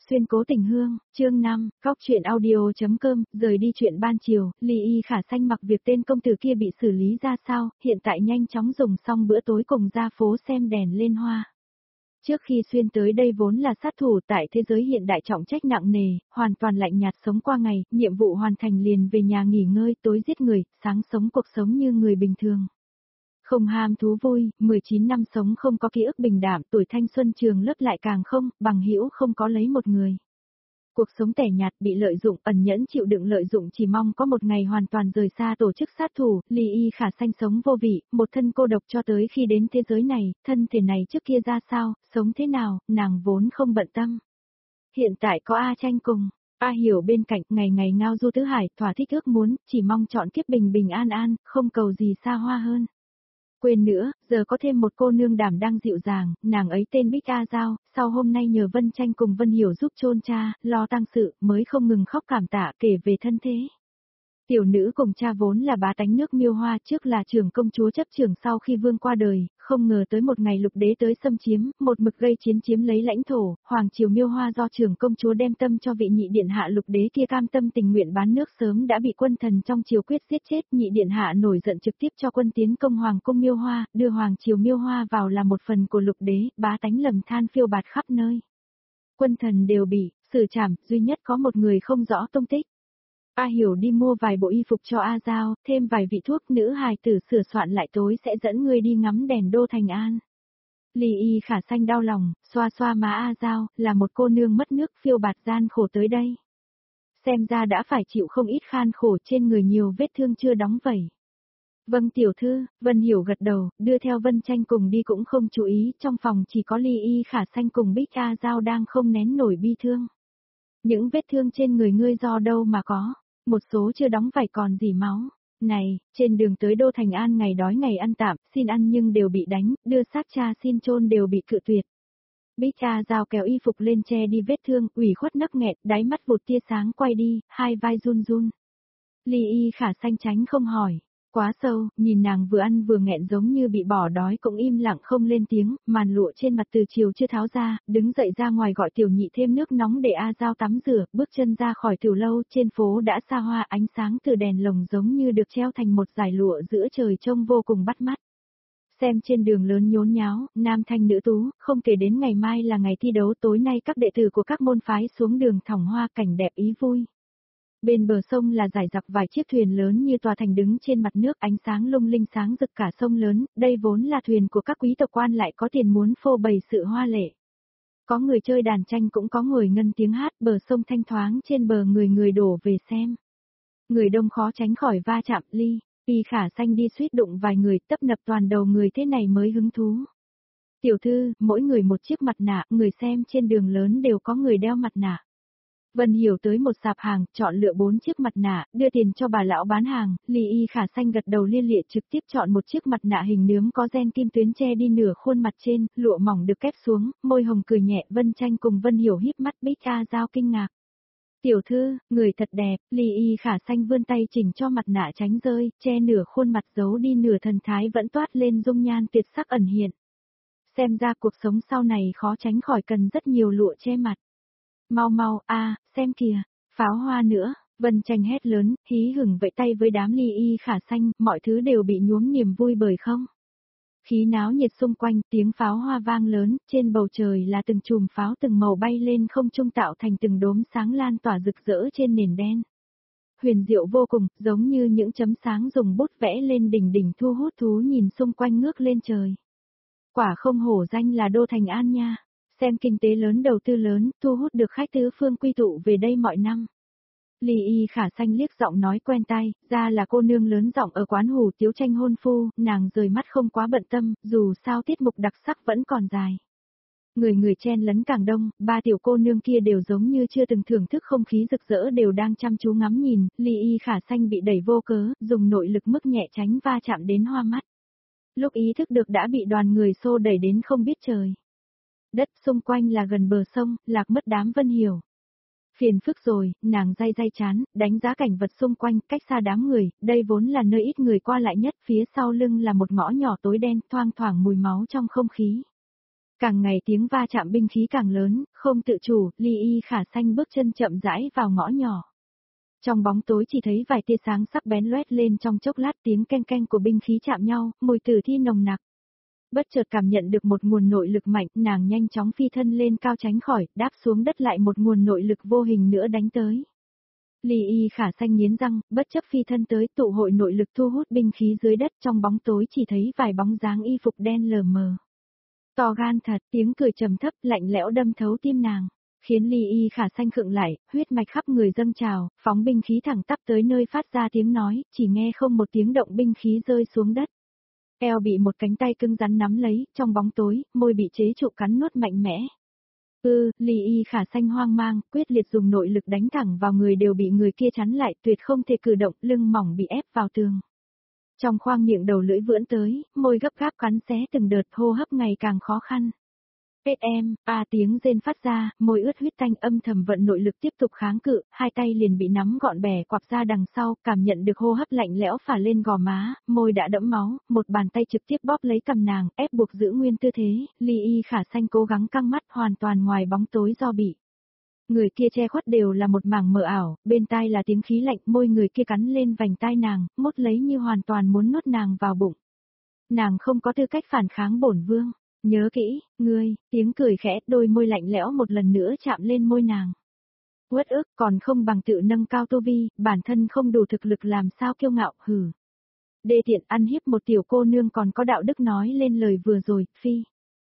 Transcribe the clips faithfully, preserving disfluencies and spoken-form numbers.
Xuyên cố tình hương, chương năm, góc truyện audio.com, rời đi chuyện ban chiều, Ly Y Khả Sanh mặc việc tên công tử kia bị xử lý ra sao, hiện tại nhanh chóng dùng xong bữa tối cùng ra phố xem đèn lên hoa. Trước khi xuyên tới đây vốn là sát thủ tại thế giới hiện đại trọng trách nặng nề, hoàn toàn lạnh nhạt sống qua ngày, nhiệm vụ hoàn thành liền về nhà nghỉ ngơi, tối giết người, sáng sống cuộc sống như người bình thường. Không ham thú vui, mười chín năm sống không có ký ức bình đạm, tuổi thanh xuân trường lớp lại càng không, bằng hữu không có lấy một người. Cuộc sống tẻ nhạt bị lợi dụng, ẩn nhẫn chịu đựng lợi dụng chỉ mong có một ngày hoàn toàn rời xa tổ chức sát thủ, Ly Y Khả Sanh sống vô vị, một thân cô độc cho tới khi đến thế giới này, thân thể này trước kia ra sao, sống thế nào, nàng vốn không bận tâm. Hiện tại có A Tranh cùng, A Hiểu bên cạnh, ngày ngày ngao du tứ hải, thỏa thích ước muốn, chỉ mong chọn kiếp bình bình an an, không cầu gì xa hoa hơn. Quên nữa, giờ có thêm một cô nương đảm đang dịu dàng, nàng ấy tên Bích A Giao, sau hôm nay nhờ Vân Tranh cùng Vân Hiểu giúp chôn cha, lo tang sự, mới không ngừng khóc cảm tạ kể về thân thế. Tiểu nữ cùng cha vốn là bá tánh nước Miêu Hoa, trước là trưởng công chúa chấp trưởng sau khi vương qua đời, không ngờ tới một ngày lục đế tới xâm chiếm, một mực gây chiến chiếm lấy lãnh thổ, hoàng triều Miêu Hoa do trưởng công chúa đem tâm cho vị nhị điện hạ lục đế kia cam tâm tình nguyện bán nước sớm đã bị quân thần trong triều quyết giết chết, nhị điện hạ nổi giận trực tiếp cho quân tiến công hoàng cung Miêu Hoa, đưa hoàng triều Miêu Hoa vào là một phần của lục đế, bá tánh lầm than phiêu bạt khắp nơi. Quân thần đều bị xử trảm, duy nhất có một người không rõ tung tích. A Hiểu đi mua vài bộ y phục cho A Giao, thêm vài vị thuốc, nữ hài tử sửa soạn lại tối sẽ dẫn ngươi đi ngắm đèn đô thành an. Ly Y Khả Sanh đau lòng, xoa xoa má A Giao, là một cô nương mất nước phiêu bạt gian khổ tới đây. Xem ra đã phải chịu không ít khan khổ, trên người nhiều vết thương chưa đóng vẩy. Vâng tiểu thư, Vân Hiểu gật đầu, đưa theo Vân Tranh cùng đi cũng không chú ý, trong phòng chỉ có Ly Y Khả Sanh cùng Bích A Giao đang không nén nổi bi thương. Những vết thương trên người ngươi do đâu mà có? Một số chưa đóng vảy còn dỉ máu. Này, trên đường tới Đô Thành An ngày đói ngày ăn tạm, xin ăn nhưng đều bị đánh, đưa xác cha xin chôn đều bị cự tuyệt. Bích A Giao kéo y phục lên che đi vết thương, ủy khuất nấc nghẹn, đáy mắt vụt tia sáng quay đi, hai vai run run. Ly Y Khả Sanh tránh không hỏi. Quá sâu, nhìn nàng vừa ăn vừa nghẹn giống như bị bỏ đói cũng im lặng không lên tiếng, màn lụa trên mặt từ chiều chưa tháo ra, đứng dậy ra ngoài gọi tiểu nhị thêm nước nóng để A Giao tắm rửa, bước chân ra khỏi tiểu lâu, trên phố đã xa hoa, ánh sáng từ đèn lồng giống như được treo thành một dải lụa giữa trời trông vô cùng bắt mắt. Xem trên đường lớn nhốn nháo, nam thanh nữ tú, không kể đến ngày mai là ngày thi đấu, tối nay các đệ tử của các môn phái xuống đường thỏng hoa, cảnh đẹp ý vui. Bên bờ sông là dải dọc vài chiếc thuyền lớn như tòa thành đứng trên mặt nước, ánh sáng lung linh sáng rực cả sông lớn, đây vốn là thuyền của các quý tộc quan lại có tiền muốn phô bày sự hoa lệ. Có người chơi đàn tranh cũng có người ngân tiếng hát, bờ sông thanh thoáng, trên bờ người người đổ về xem. Người đông khó tránh khỏi va chạm. Ly Y Khả Sanh đi suýt đụng vài người, tấp nập toàn đầu người, thế này mới hứng thú. Tiểu thư, mỗi người một chiếc mặt nạ, người xem trên đường lớn đều có người đeo mặt nạ. Vân Hiểu tới một sạp hàng, chọn lựa bốn chiếc mặt nạ, đưa tiền cho bà lão bán hàng, Ly Y Khả Sanh gật đầu lia lịa trực tiếp chọn một chiếc mặt nạ hình nướm có ren kim tuyến che đi nửa khuôn mặt trên, lụa mỏng được kép xuống, môi hồng cười nhẹ. Vân Tranh cùng Vân Hiểu híp mắt. Bích A Giao kinh ngạc. Tiểu thư, người thật đẹp. Ly Y Khả Sanh vươn tay chỉnh cho mặt nạ tránh rơi, che nửa khuôn mặt giấu đi nửa thần thái vẫn toát lên dung nhan tuyệt sắc ẩn hiện. Xem ra cuộc sống sau này khó tránh khỏi cần rất nhiều lụa che mặt. Mau mau, a, à, xem kìa, pháo hoa nữa. Vân Tranh hét lớn, hí hửng vẫy tay với đám Ly Y Khả Sanh, mọi thứ đều bị nhuốm niềm vui bởi không. Khí náo nhiệt xung quanh, tiếng pháo hoa vang lớn, trên bầu trời là từng chùm pháo từng màu bay lên không trung tạo thành từng đốm sáng lan tỏa rực rỡ trên nền đen. Huyền diệu vô cùng, giống như những chấm sáng dùng bút vẽ lên đỉnh đỉnh, thu hút thú nhìn xung quanh ngước lên trời. Quả không hổ danh là Đô Thành An nha. Xem kinh tế lớn, đầu tư lớn, thu hút được khách tứ phương quy tụ về đây mọi năm. Ly Y Khả Sanh liếc giọng nói quen tai, ra là cô nương lớn giọng ở quán hủ tiếu Tranh hôn phu, nàng rời mắt không quá bận tâm, dù sao tiết mục đặc sắc vẫn còn dài. Người người chen lấn càng đông, ba tiểu cô nương kia đều giống như chưa từng thưởng thức không khí rực rỡ, đều đang chăm chú ngắm nhìn. Ly Y Khả Sanh bị đẩy vô cớ, dùng nội lực mức nhẹ tránh va chạm đến hoa mắt. Lúc ý thức được đã bị đoàn người xô đẩy đến không biết trời. Đất xung quanh là gần bờ sông, lạc mất đám Vân Hiểu. Phiền phức rồi, nàng day day chán, đánh giá cảnh vật xung quanh, cách xa đám người, đây vốn là nơi ít người qua lại nhất, phía sau lưng là một ngõ nhỏ tối đen, thoang thoảng mùi máu trong không khí. Càng ngày tiếng va chạm binh khí càng lớn, không tự chủ, Ly Y Khả Xanh bước chân chậm rãi vào ngõ nhỏ. Trong bóng tối chỉ thấy vài tia sáng sắc bén loét lên trong chốc lát, tiếng keng keng của binh khí chạm nhau, mùi tử thi nồng nặc. Bất chợt cảm nhận được một nguồn nội lực mạnh, nàng nhanh chóng phi thân lên cao tránh khỏi, đáp xuống đất lại một nguồn nội lực vô hình nữa đánh tới. Ly Y Khả Xanh nghiến răng, bất chấp phi thân tới tụ hội nội lực thu hút binh khí dưới đất, trong bóng tối chỉ thấy vài bóng dáng y phục đen lờ mờ. To gan thật, tiếng cười trầm thấp lạnh lẽo đâm thấu tim nàng, khiến Ly Y Khả Xanh khựng lại, huyết mạch khắp người dâng trào, phóng binh khí thẳng tắp tới nơi phát ra tiếng nói, chỉ nghe không một tiếng động binh khí rơi xuống đất. Eo bị một cánh tay cứng rắn nắm lấy, trong bóng tối, môi bị chế trụ cắn nuốt mạnh mẽ. Ừ, Ly Y Khả Xanh hoang mang, quyết liệt dùng nội lực đánh thẳng vào người đều bị người kia chắn lại, tuyệt không thể cử động, lưng mỏng bị ép vào tường. Trong khoang miệng đầu lưỡi vưỡn tới, môi gấp gáp cắn xé từng đợt, hô hấp ngày càng khó khăn. Kết em, a tiếng rên phát ra, môi ướt huyết tanh, âm thầm vận nội lực tiếp tục kháng cự, hai tay liền bị nắm gọn bẻ quặp ra đằng sau, cảm nhận được hô hấp lạnh lẽo phả lên gò má, môi đã đẫm máu, một bàn tay trực tiếp bóp lấy cằm nàng, ép buộc giữ nguyên tư thế, Ly Y Khả Xanh cố gắng căng mắt hoàn toàn ngoài bóng tối do bị. Người kia che khuất đều là một mảng mờ ảo, bên tai là tiếng khí lạnh, môi người kia cắn lên vành tai nàng, mốt lấy như hoàn toàn muốn nuốt nàng vào bụng. Nàng không có tư cách phản kháng bổn vương. Nhớ kỹ, ngươi, tiếng cười khẽ, đôi môi lạnh lẽo một lần nữa chạm lên môi nàng. Uất ức còn không bằng tự nâng cao tu vi, bản thân không đủ thực lực làm sao kiêu ngạo, hừ. Đê tiện ăn hiếp một tiểu cô nương còn có đạo đức nói lên lời vừa rồi, phi.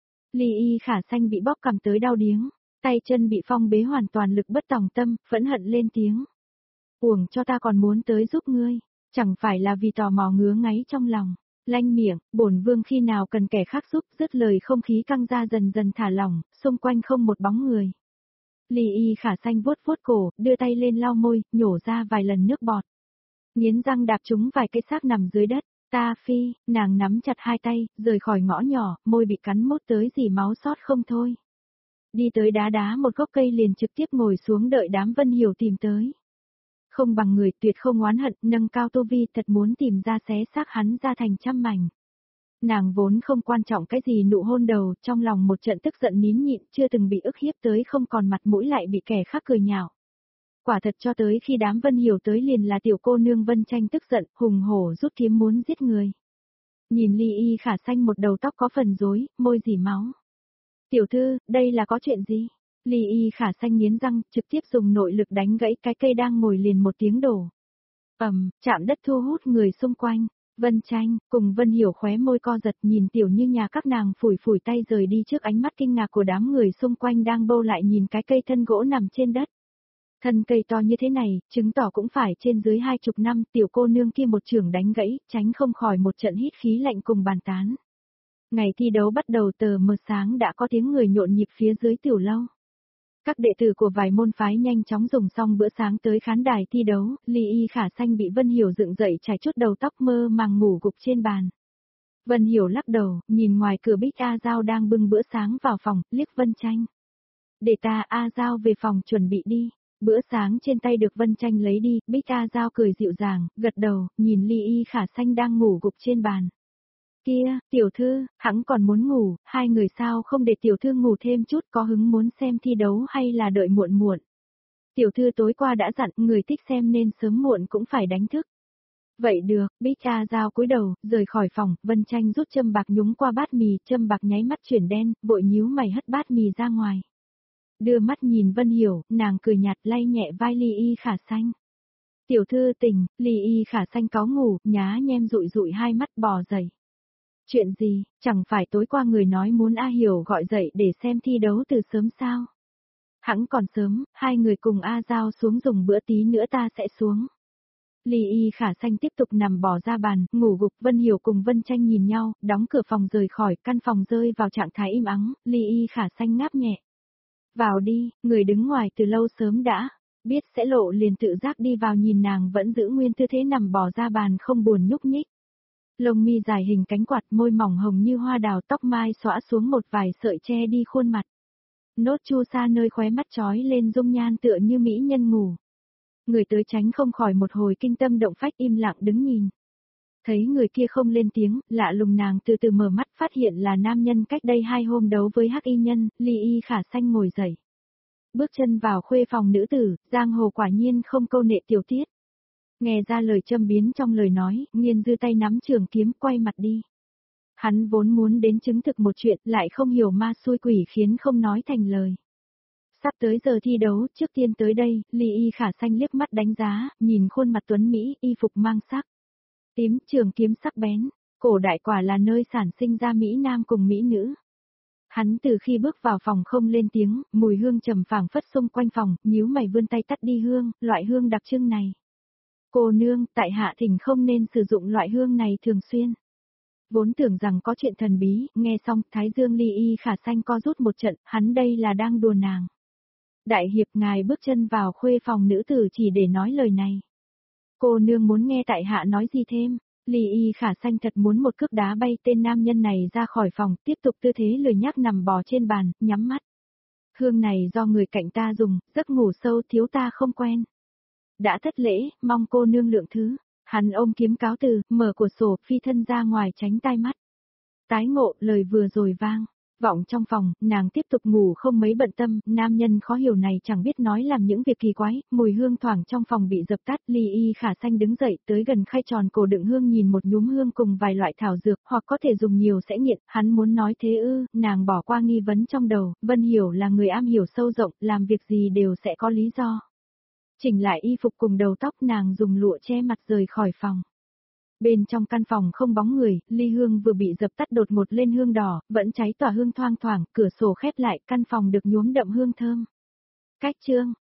Ly Y Khả Xanh bị bóp cầm tới đau điếng, tay chân bị phong bế hoàn toàn lực bất tòng tâm, phẫn hận lên tiếng. Uổng cho ta còn muốn tới giúp ngươi, chẳng phải là vì tò mò ngứa ngáy trong lòng. Lanh miệng, bổn vương khi nào cần kẻ khác giúp, dứt lời không khí căng ra dần dần thả lỏng, xung quanh không một bóng người. Ly Y Khả Xanh vuốt vuốt cổ, đưa tay lên lau môi, nhổ ra vài lần nước bọt. Nghiến răng đạp trúng vài cây xác nằm dưới đất, ta phi, nàng nắm chặt hai tay, rời khỏi ngõ nhỏ, môi bị cắn mốt tới dì máu sót không thôi. Đi tới đá đá một gốc cây liền trực tiếp ngồi xuống đợi đám Vân Hiểu tìm tới. Không bằng người, tuyệt không oán hận, nâng cao tu vi, thật muốn tìm ra xé xác hắn ra thành trăm mảnh. Nàng vốn không quan trọng cái gì nụ hôn đầu, trong lòng một trận tức giận nín nhịn, chưa từng bị ức hiếp tới không còn mặt mũi lại bị kẻ khác cười nhạo. Quả thật cho tới khi đám Vân Hiểu tới liền là tiểu cô nương Vân Tranh tức giận, hùng hổ rút kiếm muốn giết người. Nhìn Ly Y Khả Xanh một đầu tóc có phần rối, môi dỉ máu. Tiểu thư, đây là có chuyện gì? Ly Y Khả Xanh nghiến răng, trực tiếp dùng nội lực đánh gãy cái cây đang ngồi liền một tiếng đổ. Ầm, chạm đất thu hút người xung quanh. Vân Tranh, cùng Vân Hiểu khóe môi co giật nhìn tiểu như nhà các nàng phủi phủi tay rời đi trước ánh mắt kinh ngạc của đám người xung quanh đang bâu lại nhìn cái cây thân gỗ nằm trên đất. Thân cây to như thế này, chứng tỏ cũng phải trên dưới hai chục năm, tiểu cô nương kia một trường đánh gãy, tránh không khỏi một trận hít khí lạnh cùng bàn tán. Ngày thi đấu bắt đầu tờ mờ sáng đã có tiếng người nhộn nhịp phía dưới tiểu lâu. Các đệ tử của vài môn phái nhanh chóng dùng xong bữa sáng tới khán đài thi đấu, Ly Y Khả Xanh bị Vân Hiểu dựng dậy trải chút đầu tóc mơ màng ngủ gục trên bàn. Vân Hiểu lắc đầu, nhìn ngoài cửa Bích A Giao đang bưng bữa sáng vào phòng, liếc Vân Tranh. Để ta A Giao về phòng chuẩn bị đi. Bữa sáng trên tay được Vân Tranh lấy đi, Bích A Giao cười dịu dàng, gật đầu, nhìn Ly Y Khả Xanh đang ngủ gục trên bàn. Kia, tiểu thư, hắn còn muốn ngủ, hai người sao không để tiểu thư ngủ thêm chút, có hứng muốn xem thi đấu hay là đợi muộn muộn. Tiểu thư tối qua đã dặn, người thích xem nên sớm muộn cũng phải đánh thức. Vậy được, Bích A Giao cúi đầu, rời khỏi phòng, Vân Tranh rút châm bạc nhúng qua bát mì, châm bạc nháy mắt chuyển đen, vội nhíu mày hất bát mì ra ngoài. Đưa mắt nhìn Vân Hiểu, nàng cười nhạt lay nhẹ vai Ly Y Khả Xanh. Tiểu thư tỉnh, Ly Y Khả Xanh cáu ngủ, nhá nhem rụi rụi hai mắt bò dậy. Chuyện gì, chẳng phải tối qua người nói muốn A Hiểu gọi dậy để xem thi đấu từ sớm sao? Hẵng còn sớm, hai người cùng A Giao xuống dùng bữa tí nữa ta sẽ xuống. Ly Y Khả Xanh tiếp tục nằm bò ra bàn, ngủ gục. Vân Hiểu cùng Vân Tranh nhìn nhau, đóng cửa phòng rời khỏi, căn phòng rơi vào trạng thái im ắng, Ly Y Khả Xanh ngáp nhẹ. Vào đi, người đứng ngoài từ lâu sớm đã, biết sẽ lộ liền tự giác đi vào nhìn nàng vẫn giữ nguyên tư thế nằm bò ra bàn không buồn nhúc nhích. Lông mi dài hình cánh quạt, môi mỏng hồng như hoa đào, tóc mai xõa xuống một vài sợi che đi khuôn mặt. Nốt chu sa nơi khóe mắt trói lên dung nhan tựa như mỹ nhân ngủ. Người tới tránh không khỏi một hồi kinh tâm động phách im lặng đứng nhìn. Thấy người kia không lên tiếng, lạ lùng nàng từ từ mở mắt phát hiện là nam nhân cách đây hai hôm đấu với hắc y nhân, Ly Y Khả Xanh ngồi dậy. Bước chân vào khuê phòng nữ tử, giang hồ quả nhiên không câu nệ tiểu tiết. Nghe ra lời châm biếm trong lời nói, Nghiên Dư tay nắm trường kiếm quay mặt đi. Hắn vốn muốn đến chứng thực một chuyện, lại không hiểu ma xui quỷ khiến không nói thành lời. Sắp tới giờ thi đấu, trước tiên tới đây, Ly Y Khả Xanh liếc mắt đánh giá, nhìn khuôn mặt tuấn Mỹ, y phục mang sắc. Tím, trường kiếm sắc bén, cổ đại quả là nơi sản sinh ra Mỹ Nam cùng Mỹ Nữ. Hắn từ khi bước vào phòng không lên tiếng, mùi hương trầm phảng phất xung quanh phòng, nhíu mày vươn tay tắt đi hương, loại hương đặc trưng này. Cô nương, tại hạ thỉnh không nên sử dụng loại hương này thường xuyên. Vốn tưởng rằng có chuyện thần bí, nghe xong, Thái Dương Ly Y Khả Xanh co rút một trận, hắn đây là đang đùa nàng. Đại hiệp ngài bước chân vào khuê phòng nữ tử chỉ để nói lời này. Cô nương muốn nghe tại hạ nói gì thêm? Ly Y Khả Xanh thật muốn một cước đá bay tên nam nhân này ra khỏi phòng, tiếp tục tư thế lười nhác nằm bò trên bàn, nhắm mắt. Hương này do người cạnh ta dùng, giấc ngủ sâu thiếu ta không quen. Đã thất lễ, mong cô nương lượng thứ. Hắn ôm kiếm cáo từ, mở cửa sổ, phi thân ra ngoài tránh tai mắt. Tái ngộ, lời vừa rồi vang. Vọng trong phòng, nàng tiếp tục ngủ không mấy bận tâm, nam nhân khó hiểu này chẳng biết nói làm những việc kỳ quái, mùi hương thoảng trong phòng bị dập tắt, Ly Y Khả Xanh đứng dậy tới gần khay tròn cổ đựng hương nhìn một nhúm hương cùng vài loại thảo dược, hoặc có thể dùng nhiều sẽ nghiện, hắn muốn nói thế ư, nàng bỏ qua nghi vấn trong đầu, Vân Hiểu là người am hiểu sâu rộng, làm việc gì đều sẽ có lý do. Chỉnh lại y phục cùng đầu tóc nàng dùng lụa che mặt rời khỏi phòng. Bên trong căn phòng không bóng người, ly hương vừa bị dập tắt đột ngột lên hương đỏ, vẫn cháy tỏa hương thoang thoảng, cửa sổ khép lại, căn phòng được nhuốm đậm hương thơm. Cách chương